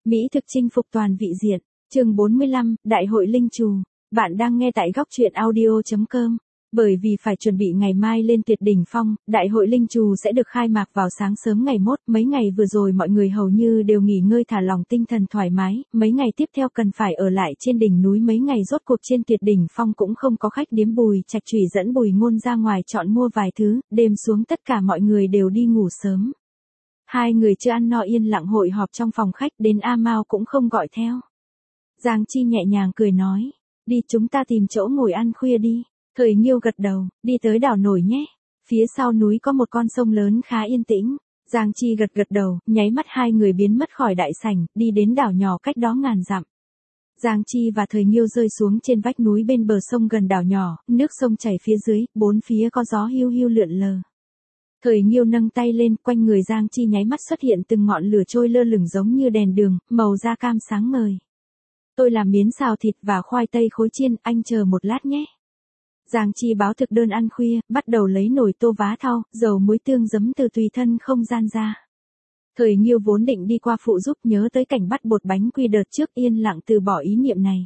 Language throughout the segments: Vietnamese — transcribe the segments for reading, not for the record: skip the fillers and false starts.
Mỹ thực chinh phục toàn vị diện, chương 45, Đại hội Linh Trù. Bạn đang nghe tại góc truyện audio.com. Bởi vì phải chuẩn bị ngày mai lên tuyệt đỉnh phong, Đại hội Linh Trù sẽ được khai mạc vào sáng sớm ngày mốt. Mấy ngày vừa rồi mọi người hầu như đều nghỉ ngơi thả lỏng tinh thần thoải mái, mấy ngày tiếp theo cần phải ở lại trên đỉnh núi mấy ngày. Rốt cuộc trên tuyệt đỉnh phong cũng không có khách điếm. Bùi Trạch Trùy dẫn Bùi Ngôn ra ngoài chọn mua vài thứ, đêm xuống tất cả mọi người đều đi ngủ sớm. Hai người chưa ăn no yên lặng hội họp trong phòng khách, đến A Mao cũng không gọi theo. Giang Chi nhẹ nhàng cười nói, đi chúng ta tìm chỗ ngồi ăn khuya đi. Thời Nghiêu gật đầu, đi tới đảo nổi nhé. Phía sau núi có một con sông lớn khá yên tĩnh. Giang Chi gật đầu, nháy mắt hai người biến mất khỏi đại sảnh, đi đến đảo nhỏ cách đó ngàn dặm. Giang Chi và Thời Nghiêu rơi xuống trên vách núi bên bờ sông gần đảo nhỏ, nước sông chảy phía dưới, bốn phía có gió hiu hiu lượn lờ. Thời Nghiêu nâng tay lên, quanh người Giang Chi nháy mắt xuất hiện từng ngọn lửa trôi lơ lửng giống như đèn đường, màu da cam sáng ngời. Tôi làm miến xào thịt và khoai tây khối chiên, anh chờ một lát nhé. Giang Chi báo thực đơn ăn khuya, bắt đầu lấy nồi tô vá thau, dầu muối tương giấm từ tùy thân không gian ra. Thời Nghiêu vốn định đi qua phụ giúp, nhớ tới cảnh bắt bột bánh quy đợt trước, yên lặng từ bỏ ý niệm này.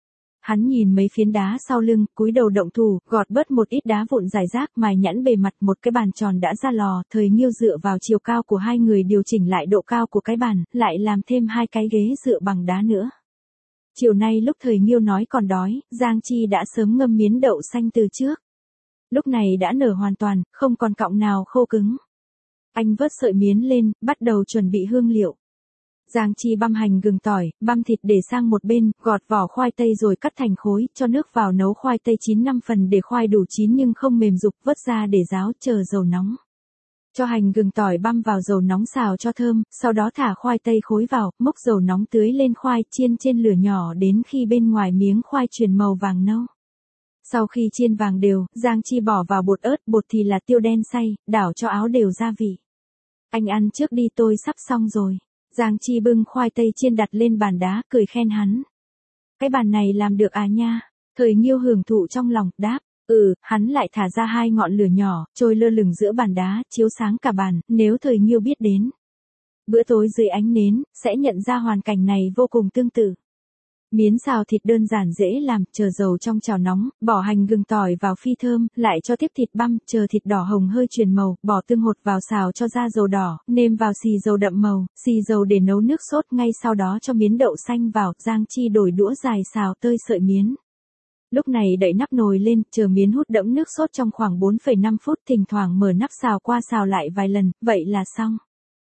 Hắn nhìn mấy phiến đá sau lưng, cúi đầu động thủ, gọt bớt một ít đá vụn rải rác, mài nhẵn bề mặt. Một cái bàn tròn đã ra lò. Thời Nghiêu dựa vào chiều cao của hai người điều chỉnh lại độ cao của cái bàn, lại làm thêm hai cái ghế dựa bằng đá nữa. Chiều nay lúc Thời Nghiêu nói còn đói, Giang Chi đã sớm ngâm miến đậu xanh từ trước. Lúc này đã nở hoàn toàn, không còn cọng nào khô cứng. Anh vớt sợi miến lên, bắt đầu chuẩn bị hương liệu. Giang Chi băm hành gừng tỏi, băm thịt để sang một bên, gọt vỏ khoai tây rồi cắt thành khối, cho nước vào nấu khoai tây chín 5 phần để khoai đủ chín nhưng không mềm rục, vớt ra để ráo, chờ dầu nóng. Cho hành gừng tỏi băm vào dầu nóng xào cho thơm, sau đó thả khoai tây khối vào, múc dầu nóng tưới lên khoai, chiên trên lửa nhỏ đến khi bên ngoài miếng khoai chuyển màu vàng nâu. Sau khi chiên vàng đều, Giang Chi bỏ vào bột ớt, bột thì là tiêu đen xay, đảo cho áo đều gia vị. Anh ăn trước đi, tôi sắp xong rồi. Giang Chi bưng khoai tây chiên đặt lên bàn đá, cười khen hắn. Cái bàn này làm được à nha? Thời Nghiêu hưởng thụ trong lòng, đáp. Hắn lại thả ra hai ngọn lửa nhỏ, trôi lơ lửng giữa bàn đá, chiếu sáng cả bàn. Nếu Thời Nghiêu biết đến bữa tối dưới ánh nến, sẽ nhận ra hoàn cảnh này vô cùng tương tự. Miến xào thịt đơn giản dễ làm, chờ dầu trong chảo nóng, bỏ hành gừng tỏi vào phi thơm, lại cho tiếp thịt băm, chờ thịt đỏ hồng hơi chuyển màu, bỏ tương hột vào xào cho ra dầu đỏ, nêm vào xì dầu đậm màu, xì dầu để nấu nước sốt, ngay sau đó cho miến đậu xanh vào. Giang Chi đổi đũa dài xào tơi sợi miến. Lúc này đậy nắp nồi lên, chờ miến hút đẫm nước sốt trong khoảng 4,5 phút, thỉnh thoảng mở nắp xào qua xào lại vài lần, vậy là xong.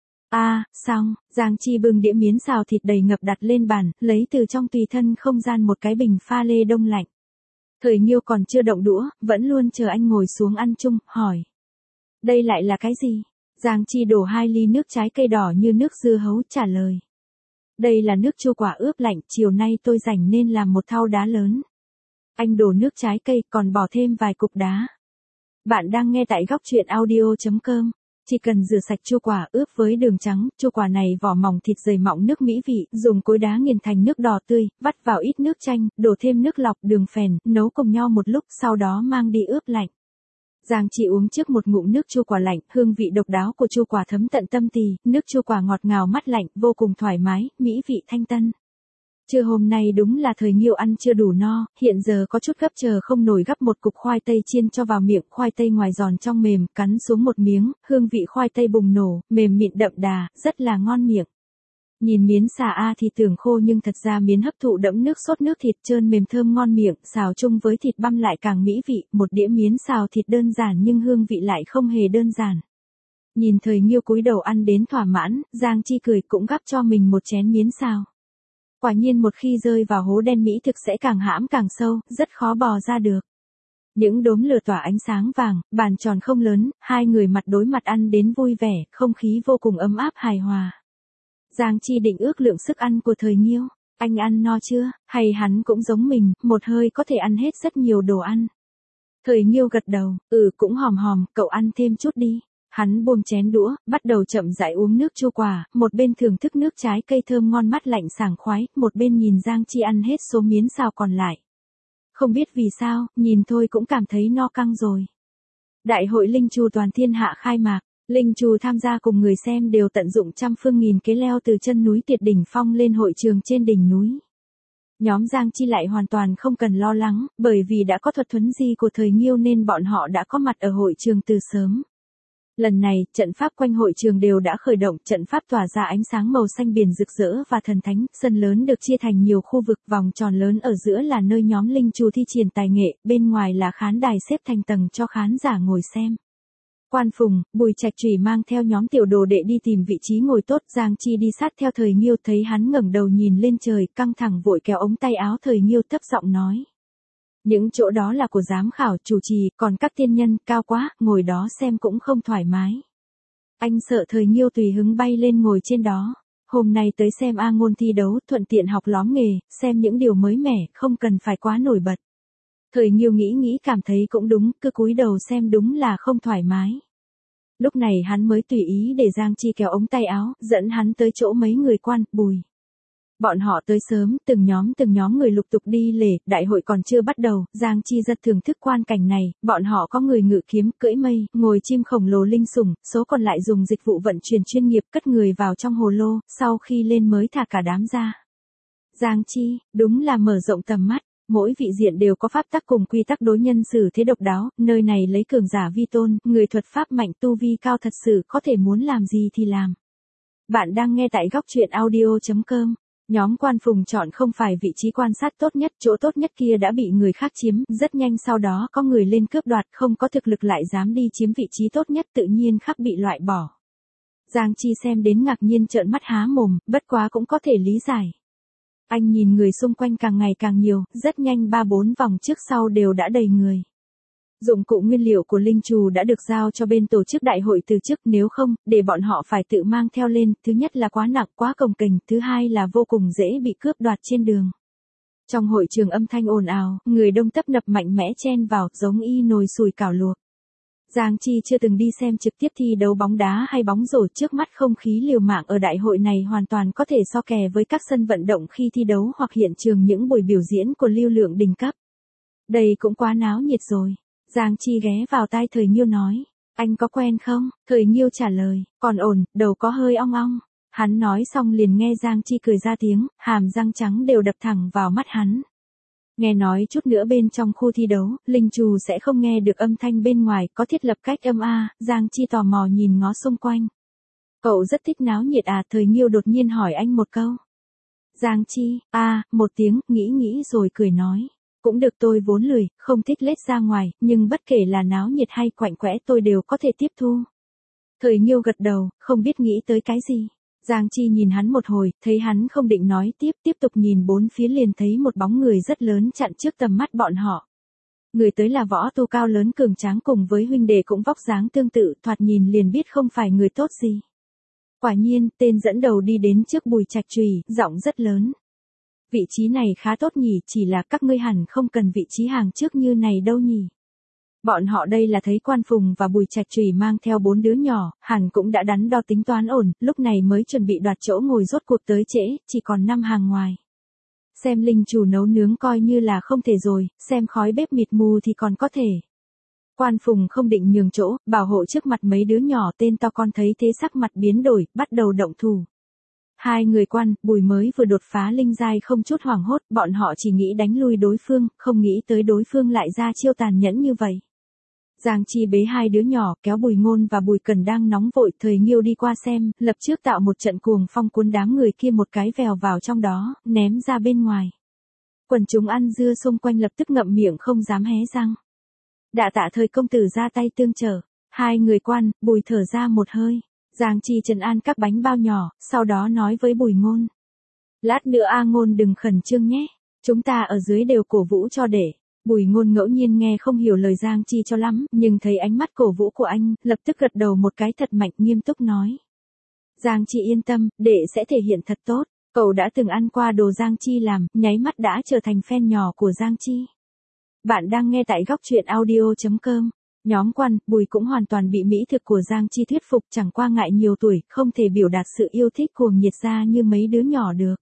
Xong. Giang Chi bưng đĩa miến xào thịt đầy ngập đặt lên bàn, lấy từ trong tùy thân không gian một cái bình pha lê đông lạnh. Thời Nghiêu còn chưa động đũa, vẫn luôn chờ anh ngồi xuống ăn chung, hỏi. Đây lại là cái gì? Giang Chi đổ 2 ly nước trái cây đỏ như nước dưa hấu, trả lời. Đây là nước chua quả ướp lạnh, chiều nay tôi rảnh nên làm một thau đá lớn. Anh đổ nước trái cây, còn bỏ thêm vài cục đá. Bạn đang nghe tại góc truyện audio.com. Chỉ cần rửa sạch chua quả ướp với đường trắng, chua quả này vỏ mỏng thịt dày mọng nước mỹ vị, dùng cối đá nghiền thành nước đỏ tươi, vắt vào ít nước chanh, đổ thêm nước lọc, đường phèn, nấu cùng nhau một lúc, sau đó mang đi ướp lạnh. Giang Chi uống trước một ngụm nước chua quả lạnh, hương vị độc đáo của chua quả thấm tận tâm tỳ, nước chua quả ngọt ngào mát lạnh, vô cùng thoải mái, mỹ vị thanh tân. Trưa hôm nay đúng là Thời Nghiêu ăn chưa đủ no, hiện giờ có chút gấp chờ không nổi, gắp một cục khoai tây chiên cho vào miệng, khoai tây ngoài giòn trong mềm, cắn xuống một miếng, hương vị khoai tây bùng nổ, mềm mịn đậm đà, rất là ngon miệng. Nhìn miến xà thì tưởng khô nhưng thật ra miến hấp thụ đẫm nước sốt, nước thịt trơn mềm thơm ngon miệng, xào chung với thịt băm lại càng mỹ vị. Một đĩa miến xào thịt đơn giản nhưng hương vị lại không hề đơn giản. Nhìn Thời Nghiêu cúi đầu ăn đến thỏa mãn, Giang Chi cười cũng gắp cho mình một chén miến xào. Quả nhiên một khi rơi vào hố đen mỹ thực sẽ càng hãm càng sâu, rất khó bò ra được. Những đốm lửa tỏa ánh sáng vàng, bàn tròn không lớn, hai người mặt đối mặt ăn đến vui vẻ, không khí vô cùng ấm áp hài hòa. Giang Chi định ước lượng sức ăn của Thời Nghiêu. Anh ăn no chưa, hay hắn cũng giống mình, một hơi có thể ăn hết rất nhiều đồ ăn. Thời Nghiêu gật đầu, cũng hòm hòm, cậu ăn thêm chút đi. Hắn buông chén đũa, bắt đầu chậm rãi uống nước chua quả, một bên thưởng thức nước trái cây thơm ngon mát lạnh sảng khoái, một bên nhìn Giang Chi ăn hết số miến xào còn lại. Không biết vì sao, nhìn thôi cũng cảm thấy no căng rồi. Đại hội Linh Trù toàn thiên hạ khai mạc. Linh Trù tham gia cùng người xem đều tận dụng trăm phương nghìn kế leo từ chân núi Tuyệt Đỉnh Phong lên hội trường trên đỉnh núi. Nhóm Giang Chi lại hoàn toàn không cần lo lắng, bởi vì đã có thuật thuấn di của thời Nghiêu nên bọn họ đã có mặt ở hội trường từ sớm. Lần này, trận pháp quanh hội trường đều đã khởi động, trận pháp tỏa ra ánh sáng màu xanh biển rực rỡ và thần thánh, sân lớn được chia thành nhiều khu vực, vòng tròn lớn ở giữa là nơi nhóm Linh Trù thi triển tài nghệ, bên ngoài là khán đài xếp thành tầng cho khán giả ngồi xem. Quan Phùng, Bùi Trạch Trùy mang theo nhóm tiểu đồ đệ đi tìm vị trí ngồi tốt, Giang Chi đi sát theo thời Nghiêu, thấy hắn ngẩng đầu nhìn lên trời, căng thẳng vội kéo ống tay áo thời Nghiêu thấp giọng nói. Những chỗ đó là của giám khảo chủ trì, còn các tiên nhân, cao quá, ngồi đó xem cũng không thoải mái. Anh sợ thời Nghiêu tùy hứng bay lên ngồi trên đó. Hôm nay tới xem A Ngôn thi đấu, thuận tiện học lóm nghề, xem những điều mới mẻ, không cần phải quá nổi bật. Thời Nghiêu nghĩ cảm thấy cũng đúng, cứ cúi đầu xem đúng là không thoải mái. Lúc này hắn mới tùy ý để Giang Chi kéo ống tay áo, dẫn hắn tới chỗ mấy người quan, Bùi. Bọn họ tới sớm, từng nhóm người lục tục đi lễ, đại hội còn chưa bắt đầu, Giang Chi rất thưởng thức quan cảnh này, bọn họ có người ngự kiếm, cưỡi mây, ngồi chim khổng lồ linh sủng, số còn lại dùng dịch vụ vận chuyển chuyên nghiệp cất người vào trong hồ lô, sau khi lên mới thả cả đám ra. Giang Chi, đúng là mở rộng tầm mắt. Mỗi vị diện đều có pháp tắc cùng quy tắc đối nhân xử thế độc đáo, nơi này lấy cường giả vi tôn, người thuật pháp mạnh tu vi cao thật sự có thể muốn làm gì thì làm. Bạn đang nghe tại góc truyện audio.com. Nhóm Quan Phùng chọn không phải vị trí quan sát tốt nhất, chỗ tốt nhất kia đã bị người khác chiếm, rất nhanh sau đó có người lên cướp đoạt, không có thực lực lại dám đi chiếm vị trí tốt nhất tự nhiên khắc bị loại bỏ. Giang Chi xem đến ngạc nhiên trợn mắt há mồm, bất quá cũng có thể lý giải. Anh nhìn người xung quanh càng ngày càng nhiều, rất nhanh 3-4 vòng trước sau đều đã đầy người. Dụng cụ nguyên liệu của Linh Trù đã được giao cho bên tổ chức đại hội từ trước, nếu không, để bọn họ phải tự mang theo lên, thứ nhất là quá nặng, quá cồng kềnh, thứ hai là vô cùng dễ bị cướp đoạt trên đường. Trong hội trường âm thanh ồn ào, người đông tấp nập mạnh mẽ chen vào, giống y nồi sùi cảo luộc. Giang Chi chưa từng đi xem trực tiếp thi đấu bóng đá hay bóng rổ, trước mắt không khí liều mạng ở đại hội này hoàn toàn có thể so kè với các sân vận động khi thi đấu hoặc hiện trường những buổi biểu diễn của lưu lượng đỉnh cấp. Đây cũng quá náo nhiệt rồi. Giang Chi ghé vào tai thời Nghiêu nói, anh có quen không? Thời Nghiêu trả lời, còn ổn, đầu có hơi ong ong. Hắn nói xong liền nghe Giang Chi cười ra tiếng, hàm răng trắng đều đập thẳng vào mắt hắn. Nghe nói chút nữa bên trong khu thi đấu, Linh Trù sẽ không nghe được âm thanh bên ngoài, có thiết lập cách âm A, Giang Chi tò mò nhìn ngó xung quanh. Cậu rất thích náo nhiệt à? Thời Nghiêu đột nhiên hỏi anh một câu. Giang Chi, một tiếng, nghĩ rồi cười nói. Cũng được, tôi vốn lười, không thích lết ra ngoài, nhưng bất kể là náo nhiệt hay quạnh quẽ tôi đều có thể tiếp thu. Thời Nghiêu gật đầu, không biết nghĩ tới cái gì. Giang Chi nhìn hắn một hồi, thấy hắn không định nói tiếp tục nhìn bốn phía liền thấy một bóng người rất lớn chặn trước tầm mắt bọn họ. Người tới là võ tu cao lớn cường tráng cùng với huynh đệ cũng vóc dáng tương tự, thoạt nhìn liền biết không phải người tốt gì. Quả nhiên, tên dẫn đầu đi đến trước Bùi Trạch Trùy, giọng rất lớn. Vị trí này khá tốt nhỉ, chỉ là các ngươi hẳn không cần vị trí hàng trước như này đâu nhỉ. Bọn họ đây là thấy Quan Phùng và Bùi Trạch Trùy mang theo 4 đứa nhỏ, hẳn cũng đã đắn đo tính toán ổn, lúc này mới chuẩn bị đoạt chỗ ngồi, rốt cuộc tới trễ, chỉ còn 5 hàng ngoài. Xem Linh Trù nấu nướng coi như là không thể rồi, xem khói bếp mịt mù thì còn có thể. Quan Phùng không định nhường chỗ, bảo hộ trước mặt mấy đứa nhỏ, tên to con thấy thế sắc mặt biến đổi, bắt đầu động thủ. Hai người Quan, Bùi mới vừa đột phá linh giai không chút hoảng hốt, bọn họ chỉ nghĩ đánh lui đối phương, không nghĩ tới đối phương lại ra chiêu tàn nhẫn như vậy. Giang Chi bế hai đứa nhỏ, kéo Bùi Ngôn và Bùi Cần đang nóng vội, thời Nghiêu đi qua xem, lập trước tạo một trận cuồng phong cuốn đám người kia một cái vèo vào trong đó, ném ra bên ngoài. Quần chúng ăn dưa xung quanh lập tức ngậm miệng không dám hé răng. Đạ tạ thời công tử ra tay tương trợ, hai người Quan, Bùi thở ra một hơi. Giang Chi trấn an các bánh bao nhỏ, sau đó nói với Bùi Ngôn. Lát nữa A Ngôn đừng khẩn trương nhé, chúng ta ở dưới đều cổ vũ cho để. Bùi Ngôn ngẫu nhiên nghe không hiểu lời Giang Chi cho lắm, nhưng thấy ánh mắt cổ vũ của anh, lập tức gật đầu một cái thật mạnh, nghiêm túc nói. Giang Chi yên tâm, đệ sẽ thể hiện thật tốt, cậu đã từng ăn qua đồ Giang Chi làm, nháy mắt đã trở thành fan nhỏ của Giang Chi. Bạn đang nghe tại góc truyện audio.com. Nhóm Quan, Bùi cũng hoàn toàn bị mỹ thực của Giang Chi thuyết phục, chẳng qua ngại nhiều tuổi, không thể biểu đạt sự yêu thích cuồng nhiệt ra như mấy đứa nhỏ được.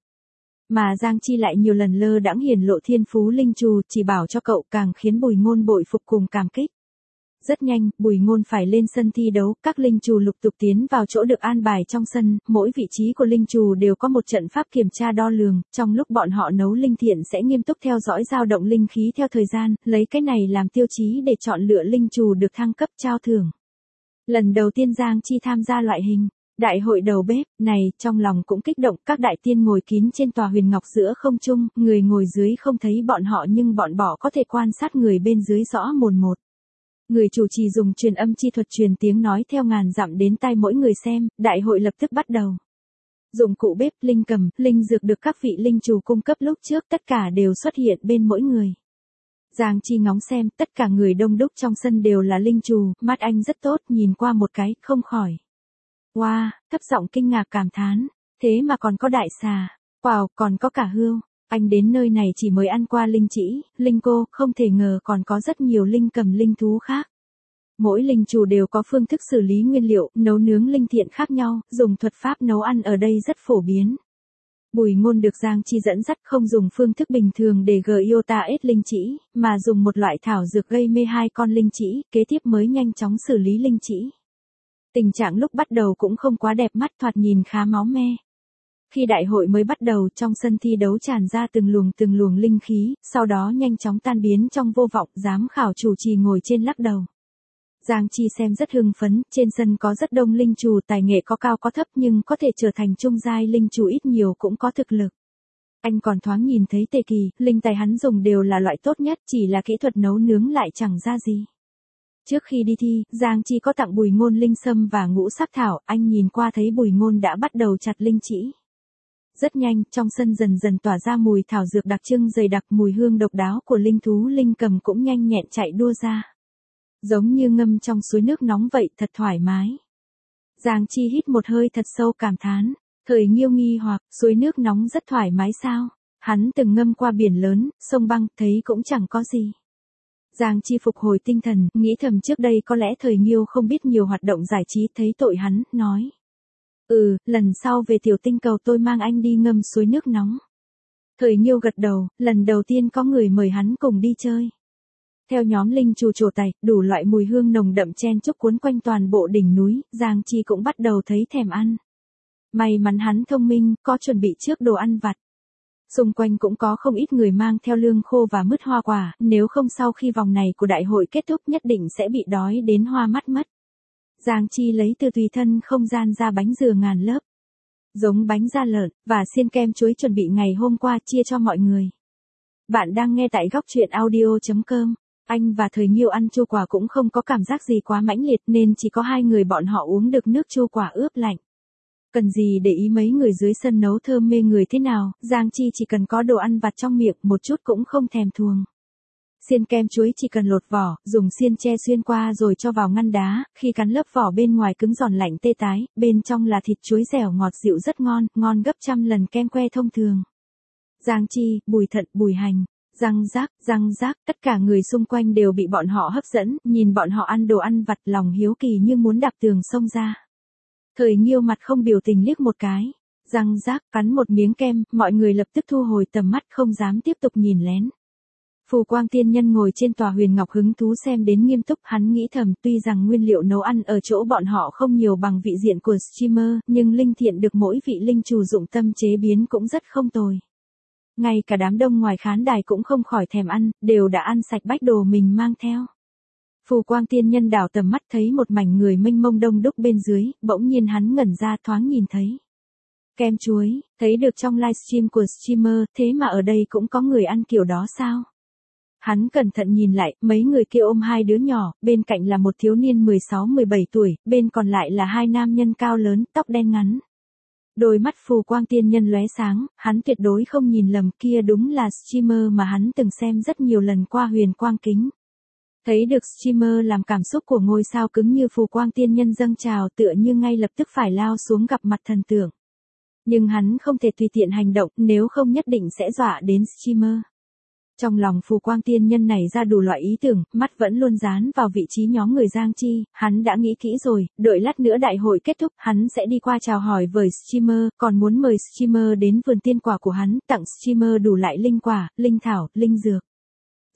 Mà Giang Chi lại nhiều lần lơ đãng hiển lộ thiên phú Linh Trù, chỉ bảo cho cậu càng khiến Bùi Ngôn bội phục cùng cảm kích. Rất nhanh, Bùi Ngôn phải lên sân thi đấu, các linh trù lục tục tiến vào chỗ được an bài trong sân, mỗi vị trí của linh trù đều có một trận pháp kiểm tra đo lường, trong lúc bọn họ nấu linh thiện sẽ nghiêm túc theo dõi dao động linh khí theo thời gian, lấy cái này làm tiêu chí để chọn lựa linh trù được thăng cấp trao thưởng. Lần đầu tiên Giang Chi tham gia loại hình đại hội đầu bếp này, trong lòng cũng kích động, các đại tiên ngồi kín trên tòa huyền ngọc giữa không trung, người ngồi dưới không thấy bọn họ nhưng bọn bỏ có thể quan sát người bên dưới rõ mồn một. Người chủ trì dùng truyền âm chi thuật truyền tiếng nói theo ngàn dặm đến tai mỗi người xem, đại hội lập tức bắt đầu. Dụng cụ bếp, linh cầm, linh dược được các vị linh chủ cung cấp lúc trước tất cả đều xuất hiện bên mỗi người. Giang Chi ngóng xem, tất cả người đông đúc trong sân đều là linh chủ, mắt anh rất tốt, nhìn qua một cái, không khỏi. Wow, thấp giọng kinh ngạc cảm thán, thế mà còn có đại xà, wow, còn có cả hươu. Anh đến nơi này chỉ mới ăn qua linh trĩ, linh cô, không thể ngờ còn có rất nhiều linh cầm linh thú khác. Mỗi linh chủ đều có phương thức xử lý nguyên liệu, nấu nướng linh thiện khác nhau, dùng thuật pháp nấu ăn ở đây rất phổ biến. Bùi Ngôn được Giang Chi dẫn dắt không dùng phương thức bình thường để Giota ết linh trĩ, mà dùng một loại thảo dược gây mê hai con linh trĩ, kế tiếp mới nhanh chóng xử lý linh trĩ. Tình trạng lúc bắt đầu cũng không quá đẹp mắt, thoạt nhìn khá máu me. Khi đại hội mới bắt đầu, trong sân thi đấu tràn ra từng luồng linh khí, sau đó nhanh chóng tan biến trong vô vọng, giám khảo chủ trì ngồi trên lắc đầu. Giang Chi xem rất hưng phấn, trên sân có rất đông linh chủ, tài nghệ có cao có thấp nhưng có thể trở thành trung giai linh chủ ít nhiều cũng có thực lực. Anh còn thoáng nhìn thấy Tề Kỳ, linh tài hắn dùng đều là loại tốt nhất, chỉ là kỹ thuật nấu nướng lại chẳng ra gì. Trước khi đi thi, Giang Chi có tặng Bùi Ngôn linh sâm và ngũ sắc thảo, anh nhìn qua thấy Bùi Ngôn đã bắt đầu chặt linh trĩ. Rất nhanh, trong sân dần dần tỏa ra mùi thảo dược đặc trưng dày đặc, mùi hương độc đáo của linh thú linh cầm cũng nhanh nhẹn chạy đua ra. Giống như ngâm trong suối nước nóng vậy, thật thoải mái. Giang Chi hít một hơi thật sâu cảm thán, Thời Nghiêu nghi hoặc, suối nước nóng rất thoải mái sao? Hắn từng ngâm qua biển lớn, sông băng, thấy cũng chẳng có gì. Giang Chi phục hồi tinh thần, nghĩ thầm trước đây có lẽ Thời Nghiêu không biết nhiều hoạt động giải trí, thấy tội hắn, nói. Lần sau về tiểu tinh cầu tôi mang anh đi ngâm suối nước nóng. Thời Nghiêu gật đầu, lần đầu tiên có người mời hắn cùng đi chơi. Theo nhóm linh chủ trổ tài, đủ loại mùi hương nồng đậm chen chúc cuốn quanh toàn bộ đỉnh núi, Giang Chi cũng bắt đầu thấy thèm ăn. May mắn hắn thông minh, có chuẩn bị trước đồ ăn vặt. Xung quanh cũng có không ít người mang theo lương khô và mứt hoa quả, nếu không sau khi vòng này của đại hội kết thúc nhất định sẽ bị đói đến hoa mắt mất. Giang Chi lấy từ tùy thân không gian ra bánh dừa ngàn lớp. Giống bánh da lợn, và xiên kem chuối chuẩn bị ngày hôm qua chia cho mọi người. Bạn đang nghe tại góc truyện audio.com. Anh và Thời Nghiêu ăn chua quả cũng không có cảm giác gì quá mãnh liệt nên chỉ có hai người bọn họ uống được nước chua quả ướp lạnh. Cần gì để ý mấy người dưới sân nấu thơm mê người thế nào, Giang Chi chỉ cần có đồ ăn vặt trong miệng một chút cũng không thèm thuồng. Xiên kem chuối chỉ cần lột vỏ, dùng xiên tre xuyên qua rồi cho vào ngăn đá, khi cắn lớp vỏ bên ngoài cứng giòn lạnh tê tái, bên trong là thịt chuối dẻo ngọt dịu rất ngon, ngon gấp trăm lần kem que thông thường. Giang Chi, Bùi Thận, Bùi Hành. Răng rác, tất cả người xung quanh đều bị bọn họ hấp dẫn, nhìn bọn họ ăn đồ ăn vặt lòng hiếu kỳ như muốn đạp tường xông ra. Thời Nghiêu mặt không biểu tình liếc một cái, răng rác, cắn một miếng kem, mọi người lập tức thu hồi tầm mắt không dám tiếp tục nhìn lén. Phù Quang Tiên Nhân ngồi trên tòa huyền ngọc hứng thú xem đến nghiêm túc, hắn nghĩ thầm tuy rằng nguyên liệu nấu ăn ở chỗ bọn họ không nhiều bằng vị diện của streamer, nhưng linh thiện được mỗi vị linh chủ dụng tâm chế biến cũng rất không tồi. Ngay cả đám đông ngoài khán đài cũng không khỏi thèm ăn, đều đã ăn sạch bách đồ mình mang theo. Phù Quang Tiên Nhân đảo tầm mắt thấy một mảnh người mênh mông đông đúc bên dưới, bỗng nhiên hắn ngẩn ra thoáng nhìn thấy. Kem chuối, thấy được trong livestream của streamer, thế mà ở đây cũng có người ăn kiểu đó sao? Hắn cẩn thận nhìn lại, mấy người kia ôm hai đứa nhỏ, bên cạnh là một thiếu niên 16-17 tuổi, bên còn lại là hai nam nhân cao lớn, tóc đen ngắn. Đôi mắt Phù Quang Tiên Nhân lóe sáng, hắn tuyệt đối không nhìn lầm, kia đúng là streamer mà hắn từng xem rất nhiều lần qua huyền quang kính. Thấy được streamer làm cảm xúc của ngôi sao cứng như Phù Quang Tiên Nhân dâng trào tựa như ngay lập tức phải lao xuống gặp mặt thần tượng. Nhưng hắn không thể tùy tiện hành động, nếu không nhất định sẽ dọa đến streamer. Trong lòng Phù Quang Tiên Nhân này ra đủ loại ý tưởng, mắt vẫn luôn dán vào vị trí nhóm người Giang Chi, hắn đã nghĩ kỹ rồi, đợi lát nữa đại hội kết thúc, hắn sẽ đi qua chào hỏi với streamer, còn muốn mời streamer đến vườn tiên quả của hắn, tặng streamer đủ loại linh quả, linh thảo, linh dược.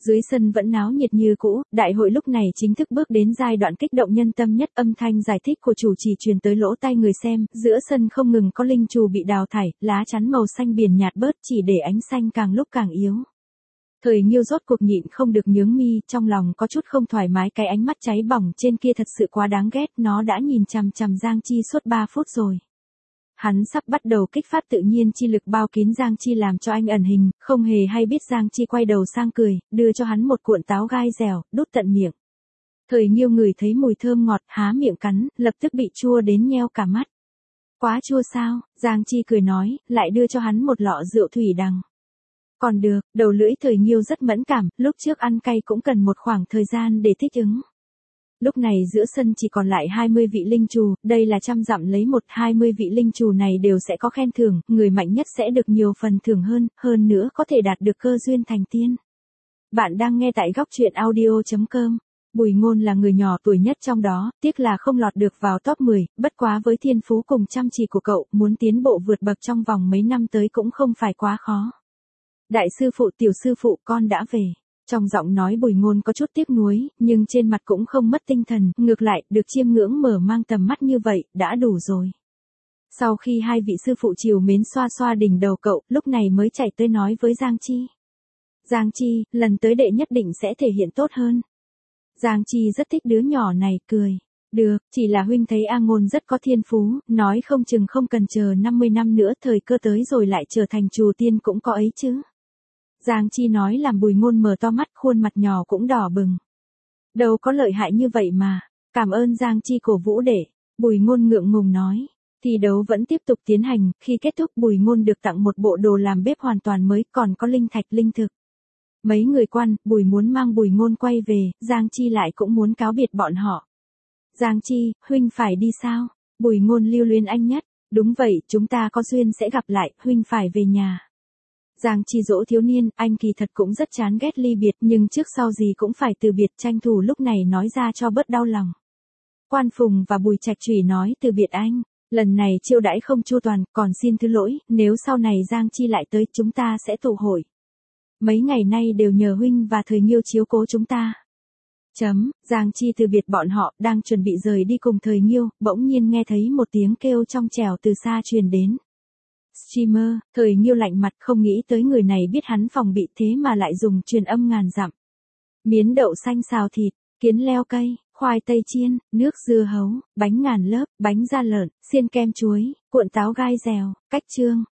Dưới sân vẫn náo nhiệt như cũ, đại hội lúc này chính thức bước đến giai đoạn kích động nhân tâm nhất, âm thanh giải thích của chủ trì truyền tới lỗ tai người xem, giữa sân không ngừng có linh trù bị đào thải, lá chắn màu xanh biển nhạt bớt chỉ để ánh xanh càng lúc càng yếu. Thời Nghiêu rốt cuộc nhịn không được nhướng mi, trong lòng có chút không thoải mái, cái ánh mắt cháy bỏng trên kia thật sự quá đáng ghét, nó đã nhìn chằm chằm Giang Chi suốt 3 phút rồi. Hắn sắp bắt đầu kích phát tự nhiên chi lực bao kín Giang Chi làm cho anh ẩn hình, không hề hay biết Giang Chi quay đầu sang cười, đưa cho hắn một cuộn táo gai dẻo, đút tận miệng. Thời Nghiêu ngửi thấy mùi thơm ngọt, há miệng cắn, lập tức bị chua đến nheo cả mắt. Quá chua sao? Giang Chi cười nói, lại đưa cho hắn một lọ rượu thủy đằng. Còn được, đầu lưỡi Thời Nghiêu rất mẫn cảm, lúc trước ăn cay cũng cần một khoảng thời gian để thích ứng. Lúc này giữa sân chỉ còn lại 20 vị linh trù, đây là 100 dặm lấy 20 vị linh trù này đều sẽ có khen thưởng, người mạnh nhất sẽ được nhiều phần thưởng hơn nữa có thể đạt được cơ duyên thành tiên. Bạn đang nghe tại góc truyện audio.com. Bùi Ngôn là người nhỏ tuổi nhất trong đó, tiếc là không lọt được vào top 10, bất quá với thiên phú cùng chăm chỉ của cậu, muốn tiến bộ vượt bậc trong vòng mấy năm tới cũng không phải quá khó. Đại sư phụ, tiểu sư phụ, con đã về. Trong giọng nói Bùi Ngôn có chút tiếc nuối, nhưng trên mặt cũng không mất tinh thần, ngược lại, được chiêm ngưỡng mở mang tầm mắt như vậy, đã đủ rồi. Sau khi hai vị sư phụ trìu mến xoa xoa đỉnh đầu cậu, lúc này mới chạy tới nói với Giang Chi. Giang Chi, lần tới đệ nhất định sẽ thể hiện tốt hơn. Giang Chi rất thích đứa nhỏ này, cười. Được, chỉ là huynh thấy A Ngôn rất có thiên phú, nói không chừng không cần chờ 50 năm nữa thời cơ tới rồi lại trở thành trù tiên cũng có ấy chứ. Giang Chi nói làm Bùi Ngôn mở to mắt, khuôn mặt nhỏ cũng đỏ bừng. Đâu có lợi hại như vậy mà, cảm ơn Giang Chi cổ vũ đệ. Bùi Ngôn ngượng ngùng nói. Thi đấu vẫn tiếp tục tiến hành, khi kết thúc Bùi Ngôn được tặng một bộ đồ làm bếp hoàn toàn mới, còn có linh thạch linh thực. Mấy người quan, Bùi muốn mang Bùi Ngôn quay về, Giang Chi lại cũng muốn cáo biệt bọn họ. Giang Chi, huynh phải đi sao? Bùi Ngôn lưu luyến anh nhất. Đúng vậy, chúng ta có duyên sẽ gặp lại, huynh phải về nhà. Giang Chi dỗ thiếu niên, anh kỳ thật cũng rất chán ghét ly biệt, nhưng trước sau gì cũng phải từ biệt, tranh thủ lúc này nói ra cho bớt đau lòng. Quan Phùng và Bùi Trạch Trùy nói từ biệt anh, lần này chiêu đãi không chu toàn, còn xin thứ lỗi, nếu sau này Giang Chi lại tới chúng ta sẽ tụ hội. Mấy ngày nay đều nhờ huynh và Thời Nghiêu chiếu cố chúng ta. Giang Chi từ biệt bọn họ, đang chuẩn bị rời đi cùng Thời Nghiêu, bỗng nhiên nghe thấy một tiếng kêu trong trẻo từ xa truyền đến. Streamer, Thời Nghiêu lạnh mặt, không nghĩ tới người này biết hắn phòng bị thế mà lại dùng truyền âm ngàn dặm. Miến đậu xanh xào thịt, kiến leo cây, khoai tây chiên, nước dưa hấu, bánh ngàn lớp, bánh da lợn, xiên kem chuối, cuộn táo gai dèo, cách trương.